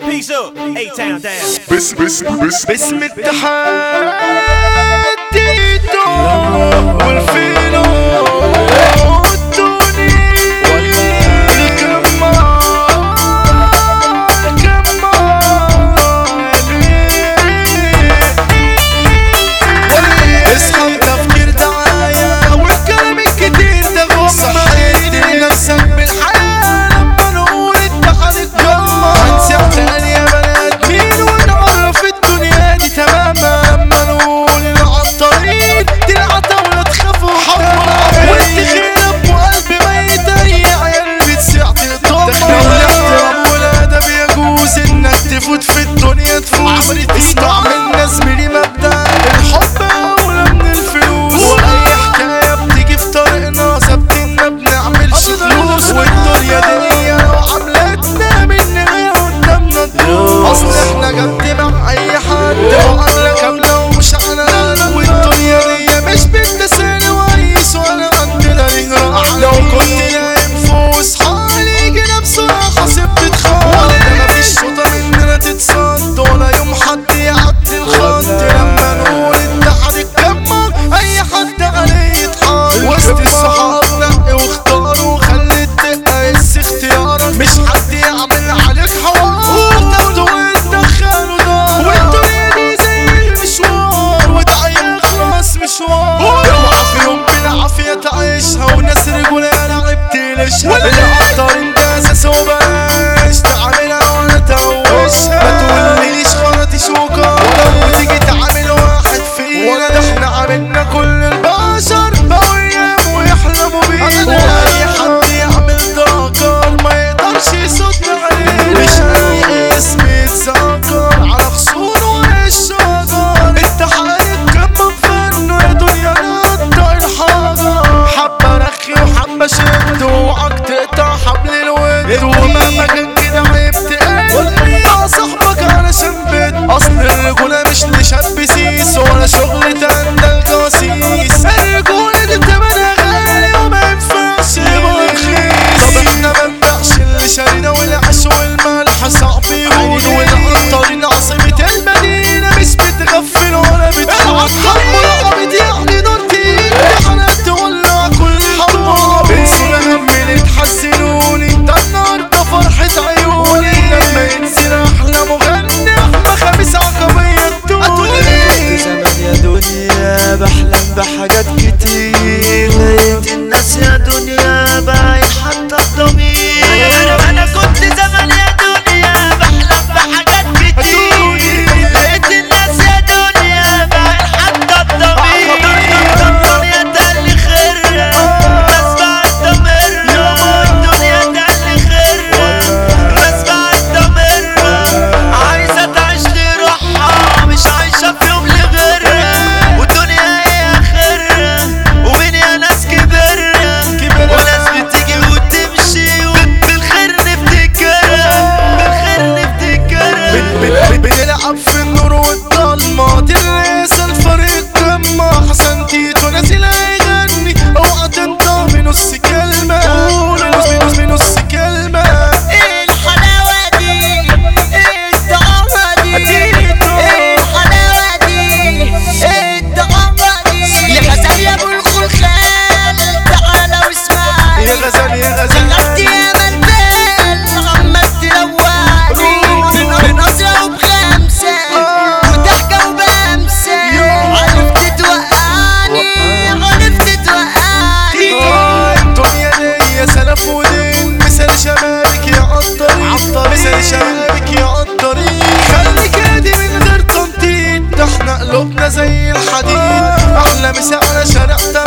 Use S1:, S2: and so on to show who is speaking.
S1: Peace up, A-Town down.
S2: باسم التحدي والفينو تفوت في الدنيا تفوز. اسمع منا زميلي مبدأ الحب أولى من الفلوس، وأي حكاية بتيجي في طريقنا ثابتين ما بنعملش فلوس، والدنيا دي لو عملتنا مننا قدامنا تدوس. أصل احنا جد مع أي حد وعاملة كاملة ومش على قلب، والدنيا دي مش بالتسالي وعيس ولا عندنا ليها أعلى. لو كنت نايم فوق اصحى يجي نفسه حاسب تتخاف، مفيش شطر تتصد ولا يوم حد يعدي الخط. لما نقول التحدي اتجمع اي حد عليه يتحط، وسط الصحاب نقي واختار وخلي الدقه يس اختيارك، مش حد يعمل عليك حوار تاخده وتدخله دار. والدنيا دي زي المشوار وده يخلص مشوار، اوعى في يوم بالعافيه تعيشها وناس رجوله لعبت ليشها. العطار انت اساس وبلاش تعملها ولا توشها، ما تقوليش خرطي شوكة وتيجي تعمل واحد فينا. ده احنا عملنا كل البشر بقوا يناموا ويحلموا بينا، واي حد يعمل ضجر ما يقدرش يصدنا علينا. مش اي اسم يتذكر على خصوره والشجر، التحدي اتجمع فنه يا دنيا نقطع الحجر. حبة رخي وحبة شد وعك تقطع حبل الود، ومهما كان كده عيب تقل صاحبك علشان بيت. اصل الرجولة مش لشاب سيس ولا شغل تندل جواسيس، الرجولة دي تمنها غالي وما ينفعش يبقى رخيص. طب احنا منبيعش اللي شارينا والعيش والملح صعب يهون، والعطارين عاصمة المدينة مش بتغفل ولا بتخون. حمرا يعني نار تقيل احنا تولع كل حمرا، بنسوا الهم اللي تحزنوني ده النهارده فرحة عيوني. لما ينزل احلى مغني احلى خميس عقبية الدنيا.
S3: زمان يا دنيا بحلم بحاجات كتير، لقيت الناس يا دنيا باين حتى الضمير. انا كنت زمان يا دنيا بحلم بحاجات كتير، لقيت الناس يا دنيا باين حتى الضمير. الدنيا تقلي خيرها ناس بعد ضميرها، الدنيا تقلي خيرها ناس بعد ضميرها. عايزة تعيش لروحها مش عايشة في يوم لغيرها، والدنيا هي اخرها ومين يا ناس كبرها. وناس بتيجي وتمشي وبالخير نفتكرها، بالخير نفتكرها.
S2: بنلعب في النور والضلمة دي الرئيسة الفريق جمع. حسن تيتو نازل هيغني اوعى تنطق بنص كلمة، بنص كلمة.
S3: ايه الحلاوة دي ايه الطعامة دي، ايه الحلاوة دي ايه الطعامة دي. يا غزال يا ابو الخلخال تعالى واسمعني،
S2: يا غزال يا غزال
S3: غلبت يا ملبال عمال تلوعني بنظرة وبخمسة وضحكة وبمسة. عرفت توقعني عرفت توقعني.
S2: الدنيا دي سلف ودين، مثال شبابك يا عالطريق، مثال شبابك يا عالطريق. خليك هادي من غير تنطيط، ده احنا قلوبنا زي الحديد. احلى مسا على شارع